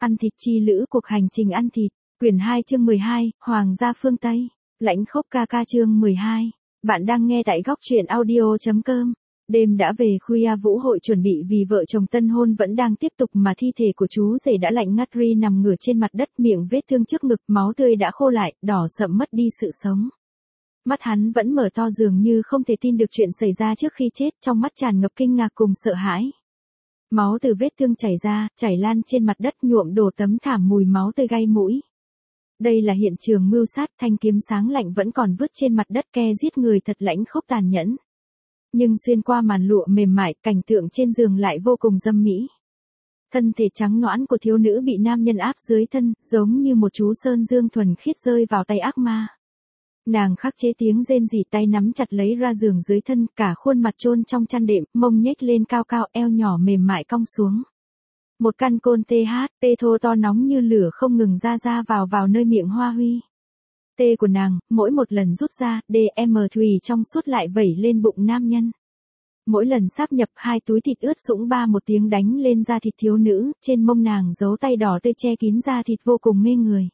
Ăn thịt chi lữ cuộc hành trình ăn thịt, quyển 2 chương 12, Hoàng gia phương Tây, lãnh khốc ca ca chương 12. Bạn đang nghe tại góc truyện audio.com. Đêm đã về khuya, Vũ Hội chuẩn bị vì vợ chồng tân hôn vẫn đang tiếp tục mà thi thể của chú rể đã lạnh ngắt ri nằm ngửa trên mặt đất, miệng vết thương trước ngực, máu tươi đã khô lại, đỏ sậm mất đi sự sống. Mắt hắn vẫn mở to dường như không thể tin được chuyện xảy ra trước khi chết, trong mắt tràn ngập kinh ngạc cùng sợ hãi. Máu từ vết thương chảy ra, chảy lan trên mặt đất, nhuộm đổ tấm thảm, mùi máu tươi gây mũi. Đây là hiện trường mưu sát, thanh kiếm sáng lạnh vẫn còn vứt trên mặt đất, ke giết người thật lãnh khốc tàn nhẫn. Nhưng xuyên qua màn lụa mềm mại, cảnh tượng trên giường lại vô cùng dâm mỹ. Thân thể trắng nõn của thiếu nữ bị nam nhân áp dưới thân, giống như một chú sơn dương thuần khiết rơi vào tay ác ma. Nàng khắc chế tiếng rên rỉ, tay nắm chặt lấy ra giường dưới thân, cả khuôn mặt chôn trong chăn đệm, mông nhếch lên cao cao, eo nhỏ mềm mại cong xuống. Một căn côn tê thô to nóng như lửa không ngừng ra vào nơi miệng Hoa Huy. Tê của nàng, mỗi một lần rút ra, thùy trong suốt lại vẩy lên bụng nam nhân. Mỗi lần sáp nhập, hai túi thịt ướt sũng ba một tiếng đánh lên da thịt thiếu nữ, trên mông nàng dấu tay đỏ tươi che kín da thịt vô cùng mê người.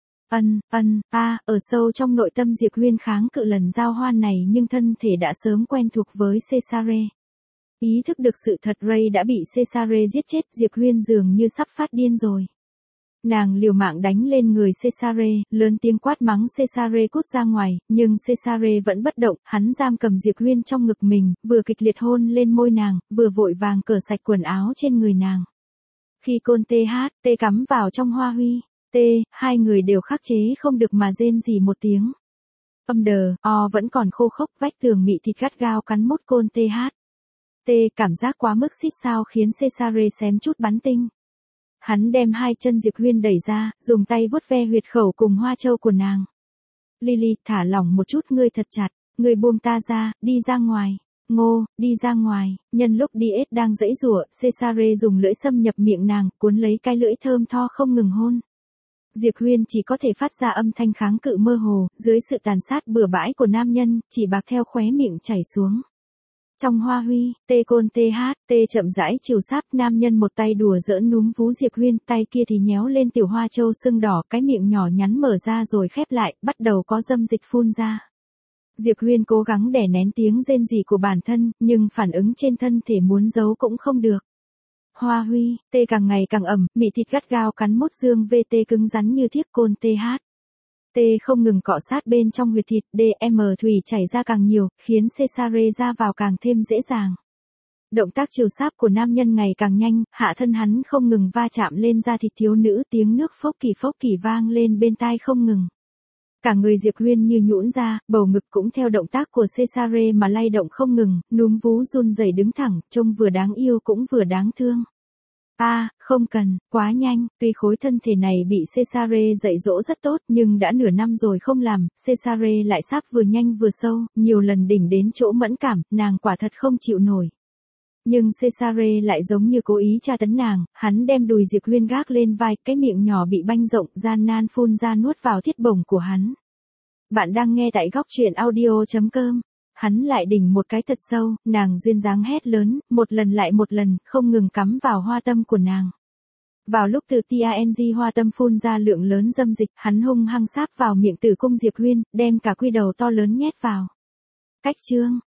Ở sâu trong nội tâm Diệp Huyên kháng cự lần giao hoan này, nhưng thân thể đã sớm quen thuộc với Cesare. Ý thức được sự thật Ray đã bị Cesare giết chết, Diệp Huyên dường như sắp phát điên rồi. Nàng liều mạng đánh lên người Cesare, lớn tiếng quát mắng Cesare cút ra ngoài, nhưng Cesare vẫn bất động, hắn giam cầm Diệp Huyên trong ngực mình, vừa kịch liệt hôn lên môi nàng, vừa vội vàng cởi sạch quần áo trên người nàng. Khi côn tê cắm vào trong Hoa Huy, hai người đều khắc chế không được mà rên rỉ một tiếng. Vẫn còn khô khốc, vách tường mị thịt gắt gao cắn mốt côn cảm giác quá mức xít sao khiến Cesare xém chút bắn tinh. Hắn đem hai chân Diệp Huyên đẩy ra, dùng tay vuốt ve huyệt khẩu cùng hoa châu của nàng. Lily, thả lỏng một chút, ngươi thật chặt, ngươi buông ta ra, đi ra ngoài. Ngô, đi ra ngoài. Nhân lúc Diet đang giãy giụa, Cesare dùng lưỡi xâm nhập miệng nàng, cuốn lấy cái lưỡi thơm tho không ngừng hôn. Diệp Huyên chỉ có thể phát ra âm thanh kháng cự mơ hồ, dưới sự tàn sát bừa bãi của nam nhân, chỉ bạc theo khóe miệng chảy xuống. Trong Hoa Huy, côn chậm rãi chiều sáp, nam nhân một tay đùa giỡn núm vú Diệp Huyên, tay kia thì nhéo lên tiểu hoa châu sưng đỏ, cái miệng nhỏ nhắn mở ra rồi khép lại, bắt đầu có dâm dịch phun ra. Diệp Huyên cố gắng đè nén tiếng rên rỉ của bản thân, nhưng phản ứng trên thân thể muốn giấu cũng không được. Hoa Huy, càng ngày càng ẩm, mị thịt gắt gao cắn mốt dương VT cứng rắn như thiếc côn không ngừng cọ sát bên trong huyệt thịt, thùy chảy ra càng nhiều, khiến Cesare ra vào càng thêm dễ dàng. Động tác chiều sáp của nam nhân ngày càng nhanh, hạ thân hắn không ngừng va chạm lên da thịt thiếu nữ, tiếng nước phốc kỳ vang lên bên tai không ngừng. Cả người Diệp Huyên như nhũn ra, bầu ngực cũng theo động tác của Cesare mà lay động không ngừng, núm vú run rẩy đứng thẳng, trông vừa đáng yêu cũng vừa đáng thương. Không cần, quá nhanh, tuy khối thân thể này bị Cesare dạy dỗ rất tốt, nhưng đã nửa năm rồi không làm, Cesare lại sáp vừa nhanh vừa sâu, nhiều lần đỉnh đến chỗ mẫn cảm, nàng quả thật không chịu nổi. Nhưng Cesare lại giống như cố ý tra tấn nàng, hắn đem đùi Diệp Huyên gác lên vai, cái miệng nhỏ bị banh rộng, gian nan phun ra nuốt vào thiết bổng của hắn. Bạn đang nghe tại góc truyện audio.com. Hắn lại đỉnh một cái thật sâu, nàng duyên dáng hét lớn, một lần lại một lần, không ngừng cắm vào hoa tâm của nàng. Vào lúc từ TANG hoa tâm phun ra lượng lớn dâm dịch, hắn hung hăng sáp vào miệng tử cung Diệp Huyên, đem cả quy đầu to lớn nhét vào. Cách chương,